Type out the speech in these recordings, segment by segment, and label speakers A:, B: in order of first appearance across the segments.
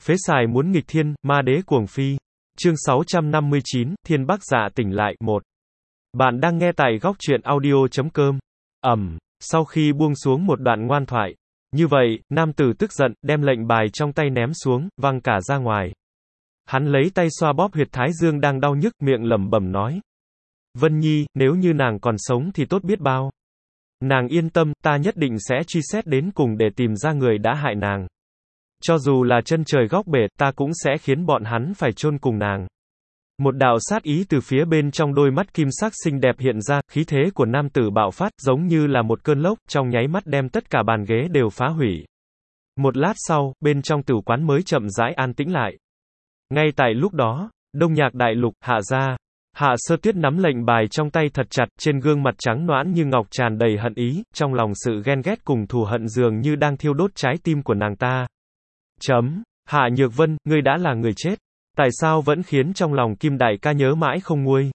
A: Phế xài muốn nghịch thiên, ma đế cuồng phi. Chương 659, Thiên Bắc Dạ tỉnh lại, 1. Bạn đang nghe tại góc truyện audio.com. Sau khi buông xuống một đoạn ngoan thoại. Như vậy, nam tử tức giận, đem lệnh bài trong tay ném xuống, văng cả ra ngoài. Hắn lấy tay xoa bóp huyệt thái dương đang đau nhức, miệng lẩm bẩm nói. Vân Nhi, nếu như nàng còn sống thì tốt biết bao. Nàng yên tâm, ta nhất định sẽ truy xét đến cùng để tìm ra người đã hại nàng. Cho dù là chân trời góc bể, ta cũng sẽ khiến bọn hắn phải chôn cùng nàng. Một đạo sát ý từ phía bên trong đôi mắt kim sắc xinh đẹp hiện ra, khí thế của nam tử bạo phát, giống như là một cơn lốc, trong nháy mắt đem tất cả bàn ghế đều phá hủy. Một lát sau, bên trong tử quán mới chậm rãi an tĩnh lại. Ngay tại lúc đó, Đông Nhạc Đại Lục, Hạ gia. Hạ Sơ Tuyết nắm lệnh bài trong tay thật chặt, trên gương mặt trắng nõn như ngọc tràn đầy hận ý, trong lòng sự ghen ghét cùng thù hận dường như đang thiêu đốt trái tim của nàng ta. Hạ Nhược Vân, ngươi đã là người chết. Tại sao vẫn khiến trong lòng Kim đại ca nhớ mãi không nguôi?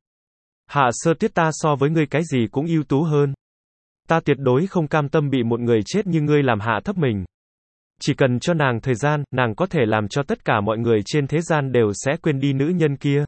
A: Hạ Sơ Tuyết, ta so với ngươi cái gì cũng ưu tú hơn. Ta tuyệt đối không cam tâm bị một người chết như ngươi làm hạ thấp mình. Chỉ cần cho nàng thời gian, nàng có thể làm cho tất cả mọi người trên thế gian đều sẽ quên đi nữ nhân kia.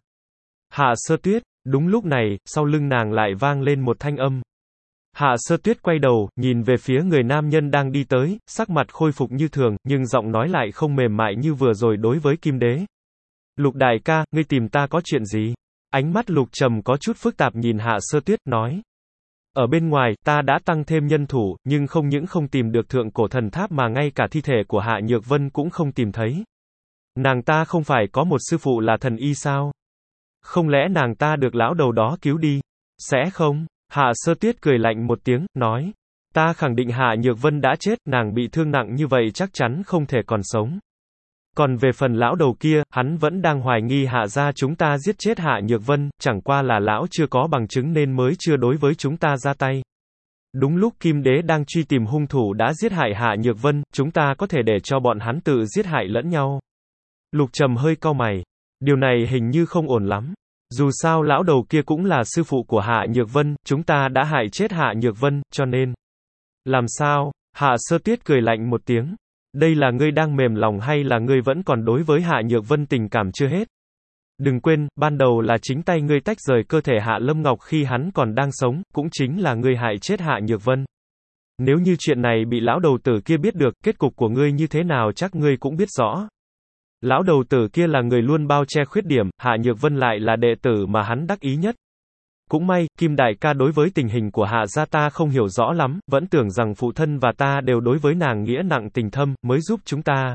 A: Hạ Sơ Tuyết, đúng lúc này, sau lưng nàng lại vang lên một thanh âm. Hạ Sơ Tuyết quay đầu, nhìn về phía người nam nhân đang đi tới, sắc mặt khôi phục như thường, nhưng giọng nói lại không mềm mại như vừa rồi đối với Kim Đế. Lục đại ca, ngươi tìm ta có chuyện gì? Ánh mắt Lục Trầm có chút phức tạp nhìn Hạ Sơ Tuyết, nói. Ở bên ngoài, ta đã tăng thêm nhân thủ, nhưng không những không tìm được thượng cổ thần tháp mà ngay cả thi thể của Hạ Nhược Vân cũng không tìm thấy. Nàng ta không phải có một sư phụ là thần y sao? Không lẽ nàng ta được lão đầu đó cứu đi? Sẽ không? Hạ Sơ Tuyết cười lạnh một tiếng, nói. Ta khẳng định Hạ Nhược Vân đã chết, nàng bị thương nặng như vậy chắc chắn không thể còn sống. Còn về phần lão đầu kia, hắn vẫn đang hoài nghi Hạ gia chúng ta giết chết Hạ Nhược Vân, chẳng qua là lão chưa có bằng chứng nên mới chưa đối với chúng ta ra tay. Đúng lúc Kim Đế đang truy tìm hung thủ đã giết hại Hạ Nhược Vân, chúng ta có thể để cho bọn hắn tự giết hại lẫn nhau. Lục Trầm hơi cau mày. Điều này hình như không ổn lắm. Dù sao lão đầu kia cũng là sư phụ của Hạ Nhược Vân, chúng ta đã hại chết Hạ Nhược Vân, cho nên. Làm sao? Hạ Sơ Tuyết cười lạnh một tiếng. Đây là ngươi đang mềm lòng hay là ngươi vẫn còn đối với Hạ Nhược Vân tình cảm chưa hết? Đừng quên, ban đầu là chính tay ngươi tách rời cơ thể Hạ Lâm Ngọc khi hắn còn đang sống, cũng chính là ngươi hại chết Hạ Nhược Vân. Nếu như chuyện này bị lão đầu tử kia biết được, kết cục của ngươi như thế nào chắc ngươi cũng biết rõ. Lão đầu tử kia là người luôn bao che khuyết điểm, Hạ Nhược Vân lại là đệ tử mà hắn đắc ý nhất. Cũng may, Kim đại ca đối với tình hình của Hạ gia ta không hiểu rõ lắm, vẫn tưởng rằng phụ thân và ta đều đối với nàng nghĩa nặng tình thâm, mới giúp chúng ta.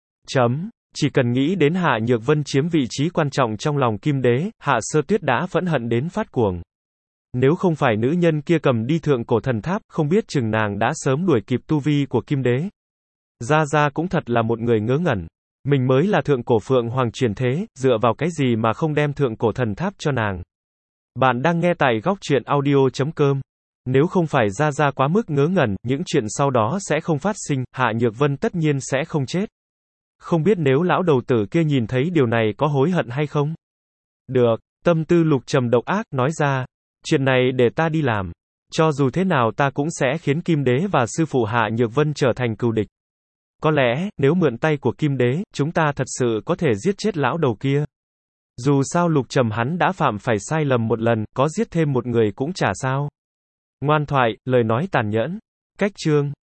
A: Chỉ cần nghĩ đến Hạ Nhược Vân chiếm vị trí quan trọng trong lòng Kim Đế, Hạ Sơ Tuyết đã phẫn hận đến phát cuồng. Nếu không phải nữ nhân kia cầm đi thượng cổ thần tháp, không biết chừng nàng đã sớm đuổi kịp tu vi của Kim Đế. Gia Gia cũng thật là một người ngớ ngẩn. Mình mới là thượng cổ phượng hoàng truyền thế, dựa vào cái gì mà không đem thượng cổ thần tháp cho nàng. Bạn đang nghe tại góc truyện audio.com. Nếu không phải Gia Gia quá mức ngớ ngẩn, những chuyện sau đó sẽ không phát sinh, Hạ Nhược Vân tất nhiên sẽ không chết. Không biết nếu lão đầu tử kia nhìn thấy điều này có hối hận hay không? Được, tâm tư Lục Trầm độc ác, nói ra. Chuyện này để ta đi làm. Cho dù thế nào ta cũng sẽ khiến Kim Đế và sư phụ Hạ Nhược Vân trở thành cừu địch. Có lẽ, nếu mượn tay của Kim Đế, chúng ta thật sự có thể giết chết lão đầu kia. Dù sao Lục Trầm hắn đã phạm phải sai lầm một lần, có giết thêm một người cũng chả sao. Ngoan thoại, lời nói tàn nhẫn. Cách chương.